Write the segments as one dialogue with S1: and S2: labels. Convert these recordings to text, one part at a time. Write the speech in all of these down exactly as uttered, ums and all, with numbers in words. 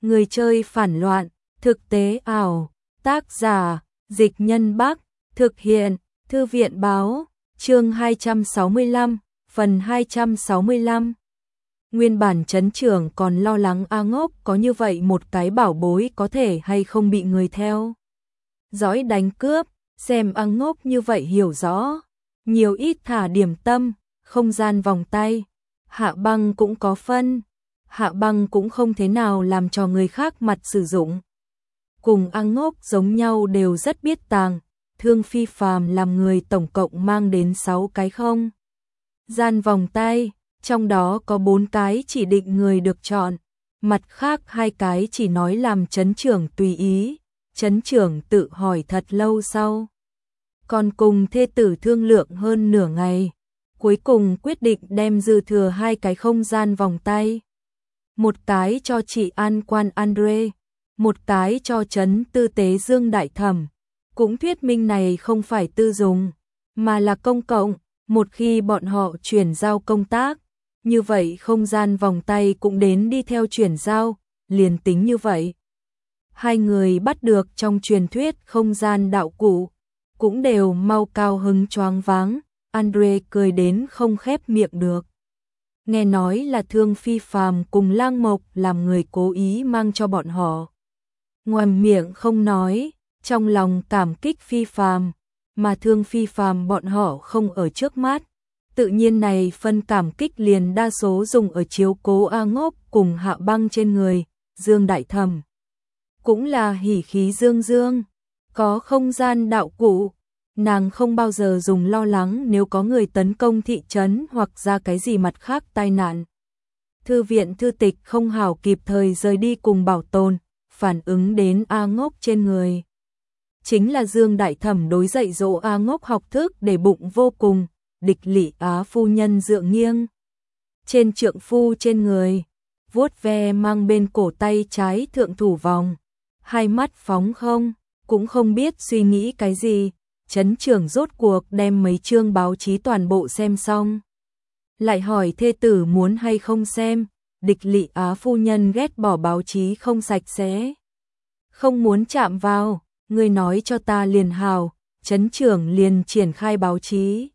S1: Người chơi phản loạn, thực tế ảo, tác giả, Dịch Nhân Bắc, thực hiện, Thư viện báo, chương hai trăm sáu mươi lăm, phần hai trăm sáu mươi lăm. Nguyên bản trấn trưởng còn lo lắng A Ngốc có như vậy một cái bảo bối có thể hay không bị người theo dõi đánh cướp, xem A Ngốc như vậy hiểu rõ, nhiều ít thả điểm tâm, không gian vòng tay, Hạ Băng cũng có phân. Hạ Băng cũng không thế nào làm cho người khác mặt sử dụng. Cùng A Ngốc giống nhau đều rất biết tàng, Thương Phi Phàm làm người tổng cộng mang đến sáu cái không gian vòng tay, trong đó có bốn cái chỉ định người được chọn, mặt khác hai cái chỉ nói làm trấn trưởng tùy ý. Trấn trưởng tự hỏi thật lâu sau, còn cùng thê tử thương lượng hơn nửa ngày, cuối cùng quyết định đem dư thừa hai cái không gian vòng tay. Một cái cho chị An Quan Andre, một cái cho trấn tư tế Dương Đại Thẩm. Cũng thuyết minh này không phải tư dùng, mà là công cộng, một khi bọn họ chuyển giao công tác, như vậy không gian vòng tay cũng đến đi theo chuyển giao, liền tính như vậy. Hai người bắt được trong truyền thuyết không gian đạo cụ, cũng đều mau cao hứng choáng váng, Andre cười đến không khép miệng được. Nghe nói là Thương Phi Phàm cùng Lang Mộc làm người cố ý mang cho bọn họ. Ngoài miệng không nói, trong lòng cảm kích Phi Phàm, mà Thương Phi Phàm bọn họ không ở trước mắt. Tự nhiên này phân cảm kích liền đa số dùng ở chiếu cố A Ngốc cùng Hạ Băng trên người, Dương Đại Thẩm. Cũng là hỉ khí dương dương, có không gian đạo cụ. Nàng không bao giờ dùng lo lắng nếu có người tấn công thị trấn hoặc ra cái gì mặt khác tai nạn. Thư viện thư tịch không hảo kịp thời rời đi cùng bảo tồn, phản ứng đến A Ngốc trên người. Chính là Dương Đại Thẩm đối dạy dỗ A Ngốc học thức để bụng vô cùng, địch lỵ Á phu nhân dựa nghiêng trên trượng phu trên người, vuốt ve mang bên cổ tay trái thượng thủ vòng, hai mắt phóng không, cũng không biết suy nghĩ cái gì. Trấn trưởng rốt cuộc đem mấy chương báo chí toàn bộ xem xong, lại hỏi thê tử muốn hay không xem. Địch lỵ Á phu nhân ghét bỏ báo chí không sạch sẽ, không muốn chạm vào. Người nói cho ta liền hào. Trấn trưởng liền triển khai báo chí,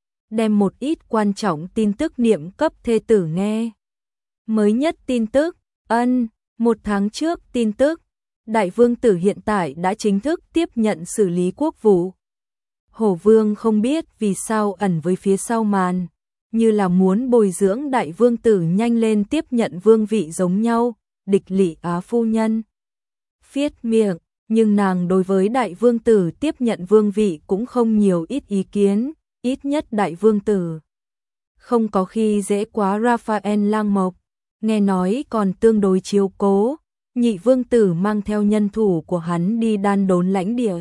S1: đem một ít quan trọng tin tức niệm cấp thê tử nghe. Mới nhất tin tức, ân, một tháng trước tin tức, Đại Vương tử hiện tại đã chính thức tiếp nhận xử lý quốc vụ. Hổ Vương không biết vì sao ẩn với phía sau màn, như là muốn bồi dưỡng Đại Vương tử nhanh lên tiếp nhận vương vị giống nhau. Địch lỵ Á phu nhân phiết miệng, nhưng nàng đối với Đại Vương tử tiếp nhận vương vị cũng không nhiều ít ý kiến, ít nhất Đại Vương tử không có khi dễ quá Raphael Lang Mộc, nghe nói còn tương đối chiếu cố. Nhị Vương tử mang theo nhân thủ của hắn đi đan đốn lãnh địa.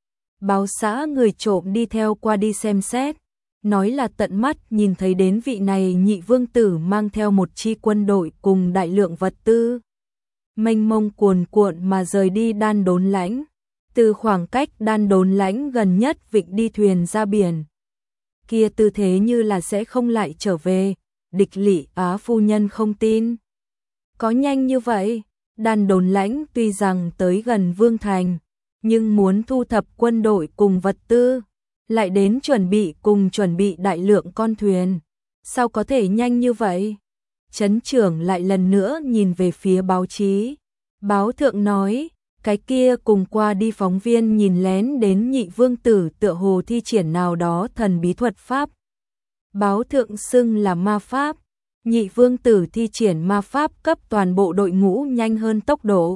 S1: Báo xã người trộm đi theo qua đi xem xét, nói là tận mắt nhìn thấy đến vị này Nhị Vương tử mang theo một chi quân đội cùng đại lượng vật tư, mênh mông cuồn cuộn mà rời đi đan đốn lãnh. Từ khoảng cách đan đốn lãnh gần nhất vịnh đi thuyền ra biển, kia tư thế như là sẽ không lại trở về. Địch lỵ Á phu nhân không tin có nhanh như vậy. Đan đốn lãnh tuy rằng tới gần Vương thành, nhưng muốn thu thập quân đội cùng vật tư, lại đến chuẩn bị cùng chuẩn bị đại lượng con thuyền, sao có thể nhanh như vậy? Trấn trưởng lại lần nữa nhìn về phía báo chí. Báo thượng nói, cái kia cùng qua đi phóng viên nhìn lén đến Nhị Vương tử tựa hồ thi triển nào đó thần bí thuật pháp. Báo thượng xưng là ma pháp. Nhị Vương tử thi triển ma pháp cấp toàn bộ đội ngũ nhanh hơn tốc độ,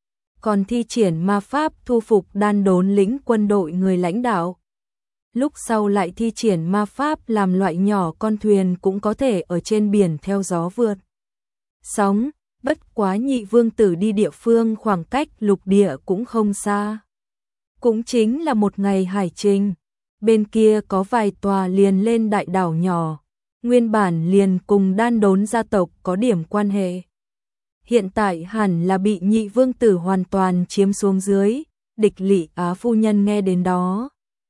S1: còn thi triển ma pháp thu phục đan đốn lĩnh quân đội người lãnh đạo. Lúc sau lại thi triển ma pháp làm loại nhỏ con thuyền cũng có thể ở trên biển theo gió vượt sóng. Bất quá Nhị Vương tử đi địa phương khoảng cách lục địa cũng không xa, cũng chính là một ngày hải trình. Bên kia có vài tòa liền lên đại đảo nhỏ, nguyên bản liền cùng đan đốn gia tộc có điểm quan hệ, hiện tại hẳn là bị Nhị Vương tử hoàn toàn chiếm xuống dưới. Địch lỵ Á phu nhân nghe đến đó,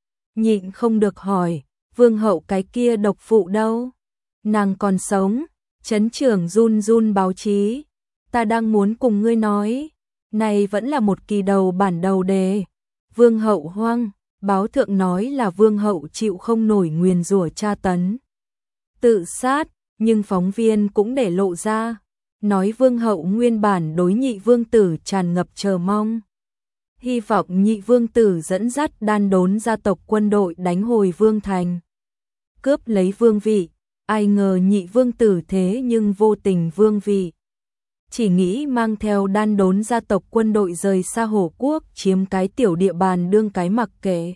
S1: nhịn không được hỏi, Vương hậu cái kia độc phụ đâu? Nàng còn sống? Trấn trưởng run run báo chí, ta đang muốn cùng ngươi nói, này vẫn là một kỳ đầu bản đầu đề. Vương hậu hoang, báo thượng nói là vương hậu chịu không nổi nguyền rủa tra tấn, tự sát, nhưng phóng viên cũng để lộ ra, nói vương hậu nguyên bản đối nhị vương tử tràn ngập chờ mong. Hy vọng nhị vương tử dẫn dắt đan đốn gia tộc quân đội đánh hồi vương thành, cướp lấy vương vị, ai ngờ nhị vương tử thế nhưng vô tình vương vị. Chỉ nghĩ mang theo đan đốn gia tộc quân đội rời xa Hổ quốc, chiếm cái tiểu địa bàn đương cái mặc kệ.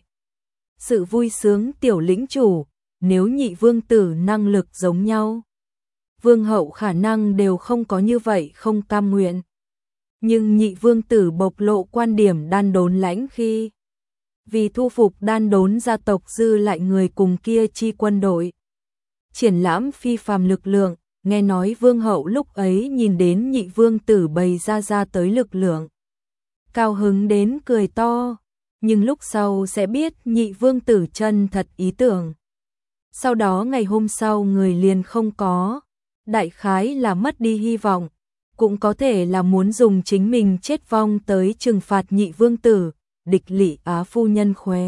S1: Sự vui sướng tiểu lĩnh chủ, nếu nhị vương tử năng lực giống nhau, vương hậu khả năng đều không có như vậy không cam nguyện. Nhưng nhị vương tử bộc lộ quan điểm đan đốn lãnh khi vì thu phục đan đốn gia tộc dư lại người cùng kia chi quân đội, triển lãm phi phàm lực lượng. Nghe nói vương hậu lúc ấy nhìn đến nhị vương tử bày ra ra tới lực lượng, cao hứng đến cười to, nhưng lúc sau sẽ biết nhị vương tử chân thật ý tưởng. Sau đó ngày hôm sau người liền không có, đại khái là mất đi hy vọng, cũng có thể là muốn dùng chính mình chết vong tới trừng phạt nhị vương tử. Địch Lị Á phu nhân khóe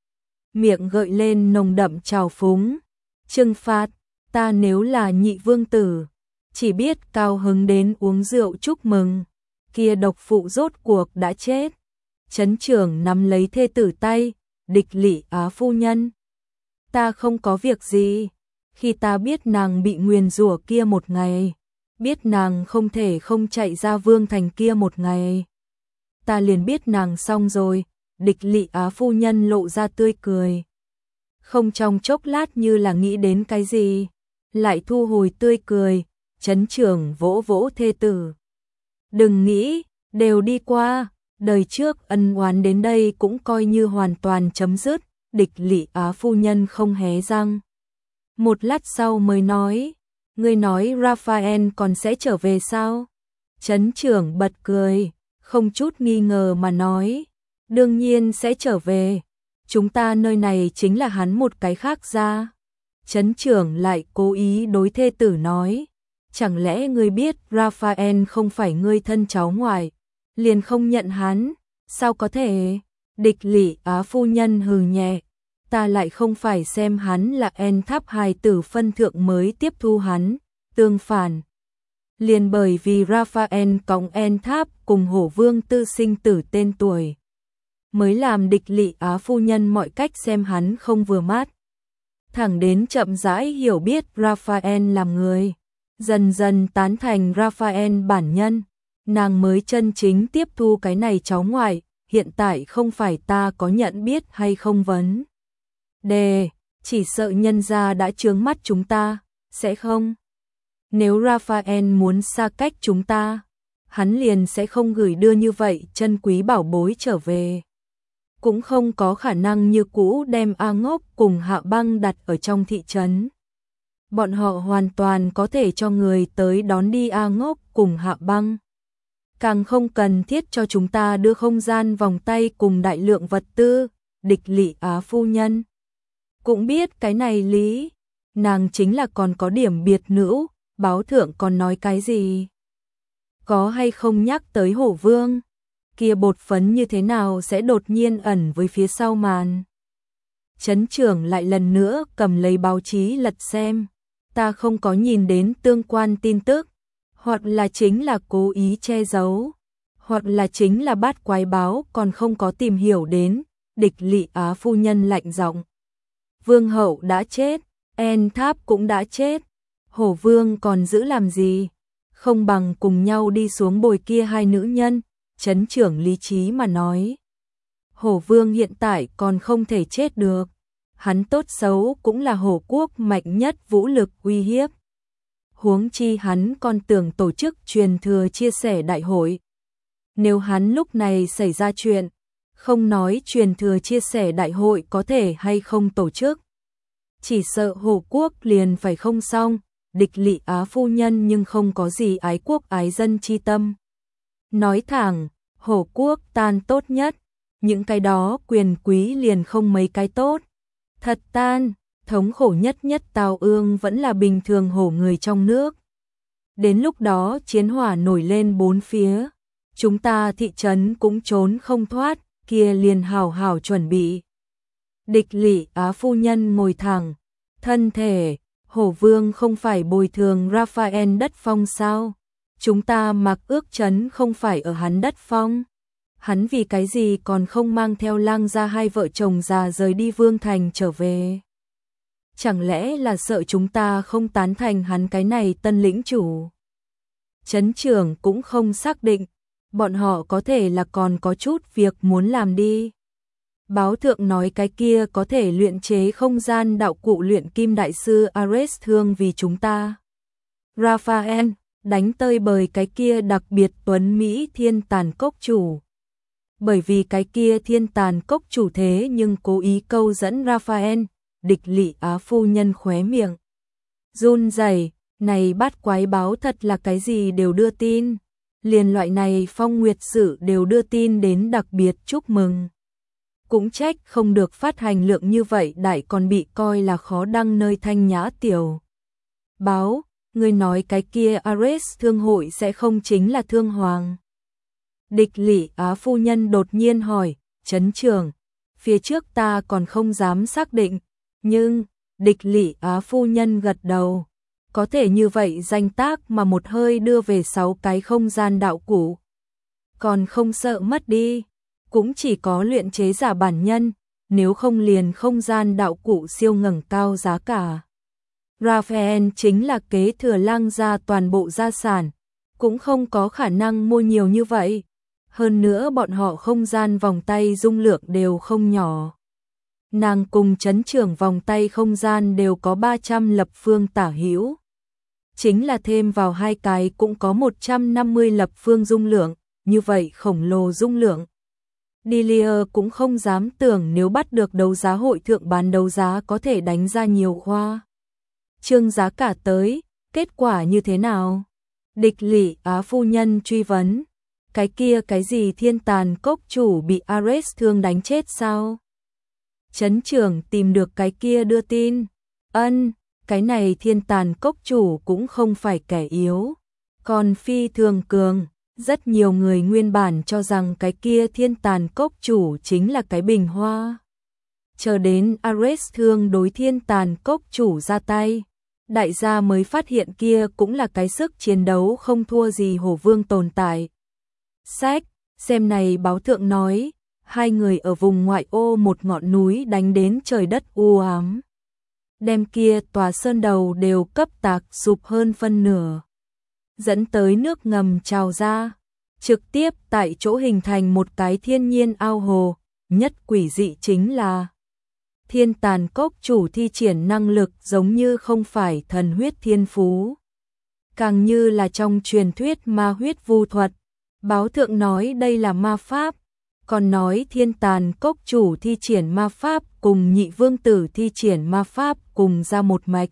S1: miệng gợi lên nồng đậm trào phúng, trừng phạt. Ta nếu là nhị vương tử, chỉ biết cao hứng đến uống rượu chúc mừng, kia độc phụ rốt cuộc đã chết. Trấn trưởng nắm lấy thê tử tay, Địch Lị Á phu nhân, ta không có việc gì, khi ta biết nàng bị nguyền rủa kia một ngày, biết nàng không thể không chạy ra vương thành kia một ngày, ta liền biết nàng xong rồi. Địch Lị Á phu nhân lộ ra tươi cười, không trong chốc lát như là nghĩ đến cái gì, lại thu hồi tươi cười. Trấn trưởng vỗ vỗ thê tử, đừng nghĩ, đều đi qua, đời trước ân oán đến đây cũng coi như hoàn toàn chấm dứt. Địch Lị Á phu nhân không hé răng, một lát sau mới nói, ngươi nói Raphael còn sẽ trở về sao? Trấn trưởng bật cười, không chút nghi ngờ mà nói, đương nhiên sẽ trở về, chúng ta nơi này chính là hắn một cái khác ra. Trấn trưởng lại cố ý đối thê tử nói, chẳng lẽ ngươi biết Raphael không phải ngươi thân cháu ngoại, liền không nhận hắn, sao có thể? Địch Lị Á phu nhân hừ nhẹ, ta lại không phải xem hắn là en tháp hài tử phân thượng mới tiếp thu hắn, tương phản. Liền bởi vì Raphael cõng en tháp cùng hổ vương tư sinh tử tên tuổi, mới làm Địch Lị Á phu nhân mọi cách xem hắn không vừa mắt. Thẳng đến chậm rãi hiểu biết Raphael làm người, dần dần tán thành Raphael bản nhân, nàng mới chân chính tiếp thu cái này cháu ngoại. Hiện tại không phải ta có nhận biết hay không vấn đề, chỉ sợ nhân gia đã chướng mắt chúng ta, sẽ không? Nếu Raphael muốn xa cách chúng ta, hắn liền sẽ không gửi đưa như vậy chân quý bảo bối trở về, cũng không có khả năng như cũ đem A Ngốc cùng Hạ Băng đặt ở trong thị trấn. Bọn họ hoàn toàn có thể cho người tới đón đi A Ngốc cùng Hạ Băng. Càng không cần thiết cho chúng ta đưa không gian vòng tay cùng đại lượng vật tư. Địch Lị Á phu nhân cũng biết cái này lý, nàng chính là còn có điểm biệt nữ, báo thượng còn nói cái gì? Có hay không nhắc tới hổ vương? Kia bột phấn như thế nào sẽ đột nhiên ẩn với phía sau màn? Trấn trưởng lại lần nữa cầm lấy báo chí lật xem, ta không có nhìn đến tương quan tin tức, hoặc là chính là cố ý che giấu, hoặc là chính là bát quái báo còn không có tìm hiểu đến. Địch Lị Á phu nhân lạnh giọng, vương hậu đã chết, En Tháp cũng đã chết, hổ vương còn giữ làm gì? Không bằng cùng nhau đi xuống bồi kia hai nữ nhân. Trấn trưởng lý trí mà nói, hổ vương hiện tại còn không thể chết được, hắn tốt xấu cũng là hổ quốc mạnh nhất vũ lực uy hiếp. Huống chi hắn còn tưởng tổ chức truyền thừa chia sẻ đại hội. Nếu hắn lúc này xảy ra chuyện, không nói truyền thừa chia sẻ đại hội có thể hay không tổ chức, chỉ sợ hổ quốc liền phải không xong. Địch Lị Á phu nhân nhưng không có gì ái quốc ái dân chi tâm. Nói thẳng, hổ quốc tan tốt nhất, những cái đó quyền quý liền không mấy cái tốt. Thật tan, thống khổ nhất nhất tào ương vẫn là bình thường hổ người trong nước. Đến lúc đó chiến hỏa nổi lên bốn phía, chúng ta thị trấn cũng trốn không thoát, kia liền hảo hảo chuẩn bị. Địch Lị Á phu nhân ngồi thẳng, thân thể, Hổ Vương không phải bồi thường Raphael đất phong sao? Chúng ta mặc ước trấn không phải ở hắn đất phong. Hắn vì cái gì còn không mang theo Lang gia hai vợ chồng già rời đi Vương Thành trở về? Chẳng lẽ là sợ chúng ta không tán thành hắn cái này tân lĩnh chủ? Trấn trưởng cũng không xác định, bọn họ có thể là còn có chút việc muốn làm đi. Báo thượng nói cái kia có thể luyện chế không gian đạo cụ luyện kim đại sư Ares thương vì chúng ta. Raphael, đánh tơi bời cái kia đặc biệt tuấn Mỹ thiên tàn cốc chủ. Bởi vì cái kia thiên tàn cốc chủ thế nhưng cố ý câu dẫn Raphael, Địch Lị Á phu nhân khóe miệng. Run rẩy, này bát quái báo thật là cái gì đều đưa tin. Liền loại này phong nguyệt sự đều đưa tin đến đặc biệt chúc mừng. Cũng trách không được phát hành lượng như vậy đại còn bị coi là khó đăng nơi thanh nhã tiểu. Báo, người nói cái kia Ares thương hội sẽ không chính là thương hoàng. Địch Lị Á phu nhân đột nhiên hỏi, trấn trưởng, phía trước ta còn không dám xác định, nhưng, Địch Lị Á phu nhân gật đầu. Có thể như vậy danh tác mà một hơi đưa về sáu cái không gian đạo cụ. Còn không sợ mất đi, cũng chỉ có luyện chế giả bản nhân, nếu không liền không gian đạo cụ siêu ngẩng cao giá cả. Raphael chính là kế thừa Lang gia toàn bộ gia sản, cũng không có khả năng mua nhiều như vậy. Hơn nữa bọn họ không gian vòng tay dung lượng đều không nhỏ. Nàng cùng trấn trưởng vòng tay không gian đều có ba trăm lập phương tả hữu. Chính là thêm vào hai cái cũng có một trăm năm mươi lập phương dung lượng, như vậy khổng lồ dung lượng. Delia cũng không dám tưởng nếu bắt được đấu giá hội thượng bán đấu giá có thể đánh ra nhiều khoa. Trương giá cả tới, kết quả như thế nào? Địch Lị Á phu nhân truy vấn. Cái kia cái gì thiên tàn cốc chủ bị Ares thương đánh chết sao? Trấn trưởng tìm được cái kia đưa tin. Ân, cái này thiên tàn cốc chủ cũng không phải kẻ yếu. Còn phi thường cường, rất nhiều người nguyên bản cho rằng cái kia thiên tàn cốc chủ chính là cái bình hoa. Chờ đến Ares thương đối thiên tàn cốc chủ ra tay, đại gia mới phát hiện kia cũng là cái sức chiến đấu không thua gì Hổ Vương tồn tại. Sách, xem này báo thượng nói, hai người ở vùng ngoại ô một ngọn núi đánh đến trời đất u ám. Đem kia tòa sơn đầu đều cấp tạc sụp hơn phân nửa. Dẫn tới nước ngầm trào ra, trực tiếp tại chỗ hình thành một cái thiên nhiên ao hồ, nhất quỷ dị chính là thiên tàn cốc chủ thi triển năng lực giống như không phải thần huyết thiên phú. Càng như là trong truyền thuyết ma huyết vu thuật. Báo thượng nói đây là ma pháp, còn nói thiên tàn cốc chủ thi triển ma pháp cùng nhị vương tử thi triển ma pháp cùng ra một mạch.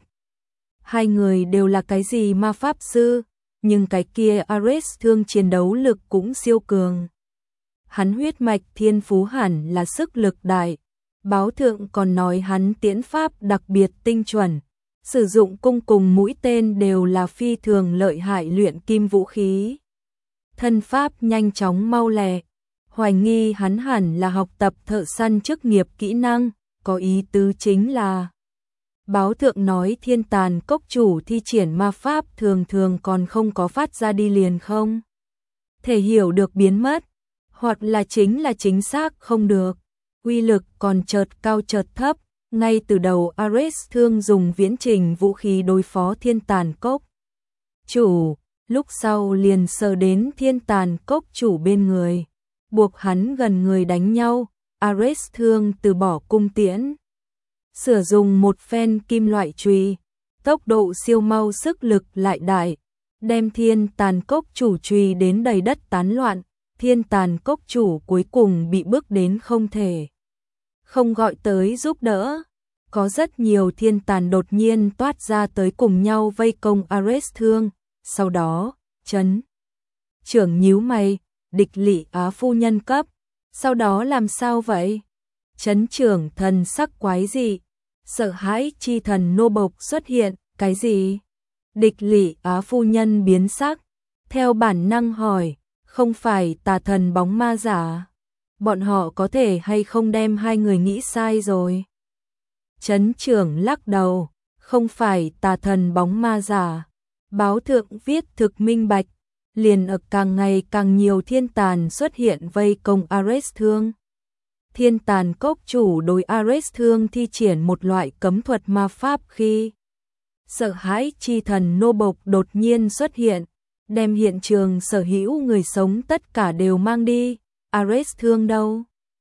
S1: Hai người đều là cái gì ma pháp sư, nhưng cái kia Ares thương chiến đấu lực cũng siêu cường. Hắn huyết mạch thiên phú hẳn là sức lực đại. Báo thượng còn nói hắn tiễn pháp đặc biệt tinh chuẩn, sử dụng cung cùng mũi tên đều là phi thường lợi hại luyện kim vũ khí. Thân pháp nhanh chóng mau lẹ, hoài nghi hắn hẳn là học tập thợ săn chức nghiệp kỹ năng, có ý tứ chính là báo thượng nói thiên tàn cốc chủ thi triển ma pháp thường thường còn không có phát ra đi liền không thể hiểu được biến mất, hoặc là chính là chính xác không được, uy lực còn chợt cao chợt thấp, ngay từ đầu Ares thương dùng viễn trình vũ khí đối phó thiên tàn cốc chủ. Lúc sau liền sờ đến thiên tàn cốc chủ bên người, buộc hắn gần người đánh nhau, Ares thương từ bỏ cung tiễn. Sử dụng một phen kim loại chùy, tốc độ siêu mau sức lực lại đại, đem thiên tàn cốc chủ chùy đến đầy đất tán loạn, thiên tàn cốc chủ cuối cùng bị bước đến không thể. Không gọi tới giúp đỡ, có rất nhiều thiên tàn đột nhiên toát ra tới cùng nhau vây công Ares thương, sau đó Trấn trưởng nhíu mày, Địch Lị Á phu nhân cấp, sau đó làm sao vậy? Trấn trưởng thần sắc quái dị, sợ hãi chi thần nô bộc xuất hiện, cái gì? Địch Lị Á phu nhân biến sắc, theo bản năng hỏi, không phải tà thần bóng ma giả, bọn họ có thể hay không đem hai người nghĩ sai rồi. Trấn trưởng lắc đầu, không phải tà thần bóng ma giả, báo thượng viết thực minh bạch, liền ở càng ngày càng nhiều thiên tàn xuất hiện vây công Ares Thương. Thiên tàn cốc chủ đối Ares Thương thi triển một loại cấm thuật ma pháp khi sợ hãi chi thần nô bộc đột nhiên xuất hiện, đem hiện trường sở hữu người sống tất cả đều mang đi. Ares Thương đâu?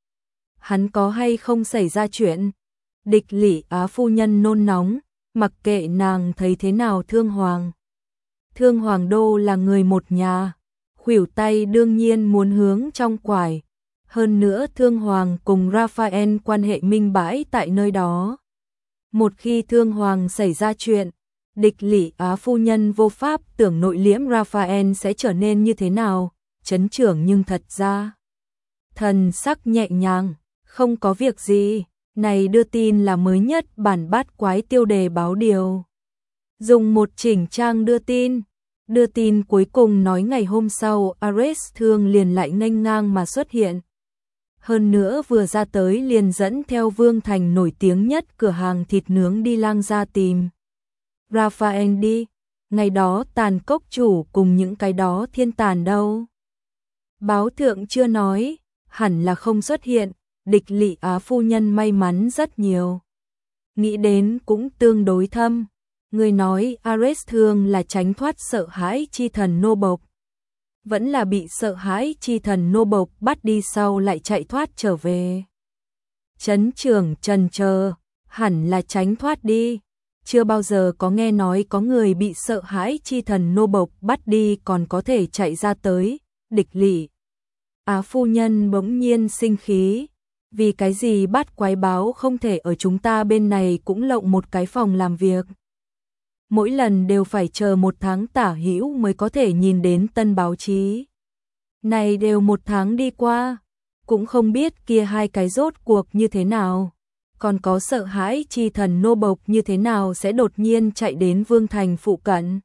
S1: Hắn có hay không xảy ra chuyện? Địch Lị Á phu nhân nôn nóng, mặc kệ nàng thấy thế nào Thương Hoàng. Thương Hoàng đô là người một nhà, khuỷu tay đương nhiên muốn hướng trong quải. Hơn nữa Thương Hoàng cùng Raphael quan hệ minh bãi tại nơi đó. Một khi Thương Hoàng xảy ra chuyện, Địch Lị Á phu nhân vô pháp tưởng nội liễm Raphael sẽ trở nên như thế nào. Trấn trưởng nhưng thật ra thần sắc nhẹ nhàng, không có việc gì, này đưa tin là mới nhất bản bát quái tiêu đề báo điều. Dùng một chỉnh trang đưa tin, đưa tin cuối cùng nói ngày hôm sau Ares Thương liền lại nghênh ngang mà xuất hiện. Hơn nữa vừa ra tới liền dẫn theo Vương Thành nổi tiếng nhất cửa hàng thịt nướng đi lang ra tìm Raphael đi, ngày đó tàn cốc chủ cùng những cái đó thiên tàn đâu. Báo thượng chưa nói, hẳn là không xuất hiện, Địch Lị Á phu nhân may mắn rất nhiều. Nghĩ đến cũng tương đối thâm, người nói Ares Thương là tránh thoát sợ hãi chi thần nô bộc. Vẫn là bị sợ hãi chi thần nô bộc bắt đi sau lại chạy thoát trở về. Trấn trưởng trần chờ, hẳn là tránh thoát đi. Chưa bao giờ có nghe nói có người bị sợ hãi chi thần nô bộc bắt đi còn có thể chạy ra tới. Địch Lị Á phu nhân bỗng nhiên sinh khí. Vì cái gì bát quái báo không thể ở chúng ta bên này cũng lộng một cái phòng làm việc. Mỗi lần đều phải chờ một tháng tả hữu mới có thể nhìn đến tân báo chí. Này đều một tháng đi qua, cũng không biết kia hai cái rốt cuộc như thế nào. Còn có sợ hãi chi thần nô bộc như thế nào sẽ đột nhiên chạy đến Vương Thành phụ cận.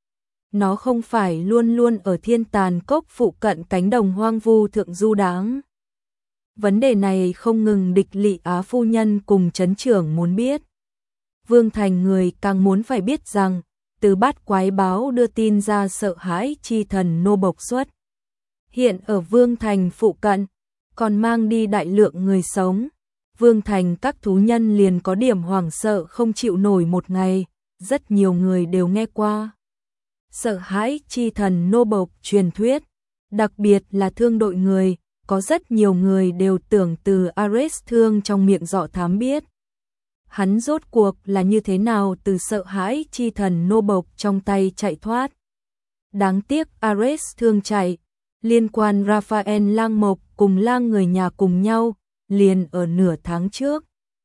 S1: Nó không phải luôn luôn ở thiên tàn cốc phụ cận cánh đồng hoang vu thượng du đáng. Vấn đề này không ngừng Địch Lị Á phu nhân cùng trấn trưởng muốn biết. Vương Thành người càng muốn phải biết rằng, từ bát quái báo đưa tin ra sợ hãi chi thần nô bộc xuất. Hiện ở Vương Thành phụ cận, còn mang đi đại lượng người sống. Vương Thành các thú nhân liền có điểm hoảng sợ không chịu nổi một ngày, rất nhiều người đều nghe qua. Sợ hãi chi thần nô bộc truyền thuyết, đặc biệt là thương đội người, có rất nhiều người đều tưởng từ Ares Thương trong miệng dọ thám biết. Hắn rốt cuộc là như thế nào từ sợ hãi chi thần nô bộc trong tay chạy thoát. Đáng tiếc Ares Thương chạy, liên quan Raphael lang mộc cùng lang người nhà cùng nhau, liền ở nửa tháng trước.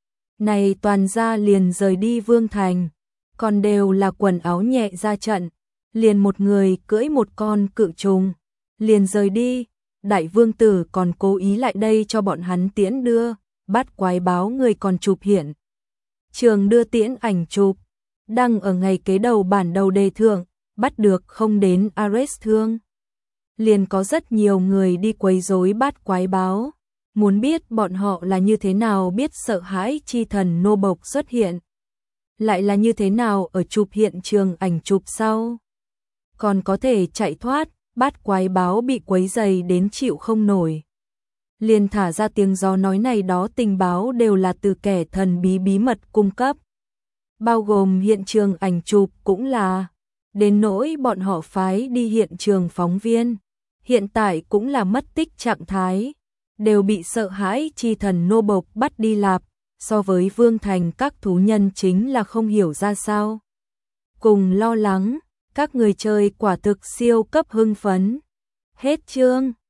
S1: Này toàn gia liền rời đi Vương Thành, còn đều là quần áo nhẹ ra trận, liền một người cưỡi một con cự trùng, liền rời đi. Đại vương tử còn cố ý lại đây cho bọn hắn tiễn đưa, bát quái báo người còn chụp hiện. Trường đưa tiễn ảnh chụp, đăng ở ngày kế đầu bản đầu đề thượng, bắt được không đến Ares Thương. Liền có rất nhiều người đi quấy rối bát quái báo, muốn biết bọn họ là như thế nào biết sợ hãi chi thần nô bộc xuất hiện. Lại là như thế nào ở chụp hiện trường ảnh chụp sau. Còn có thể chạy thoát, bát quái báo bị quấy dày đến chịu không nổi. Liền thả ra tiếng gió nói này đó tình báo đều là từ kẻ thần bí bí mật cung cấp. Bao gồm hiện trường ảnh chụp cũng là, đến nỗi bọn họ phái đi hiện trường phóng viên. Hiện tại cũng là mất tích trạng thái, đều bị sợ hãi chi thần nô bộc bắt đi lạp, so với Vương Thành các thú nhân chính là không hiểu ra sao. Cùng lo lắng, các người chơi quả thực siêu cấp hưng phấn. Hết chương.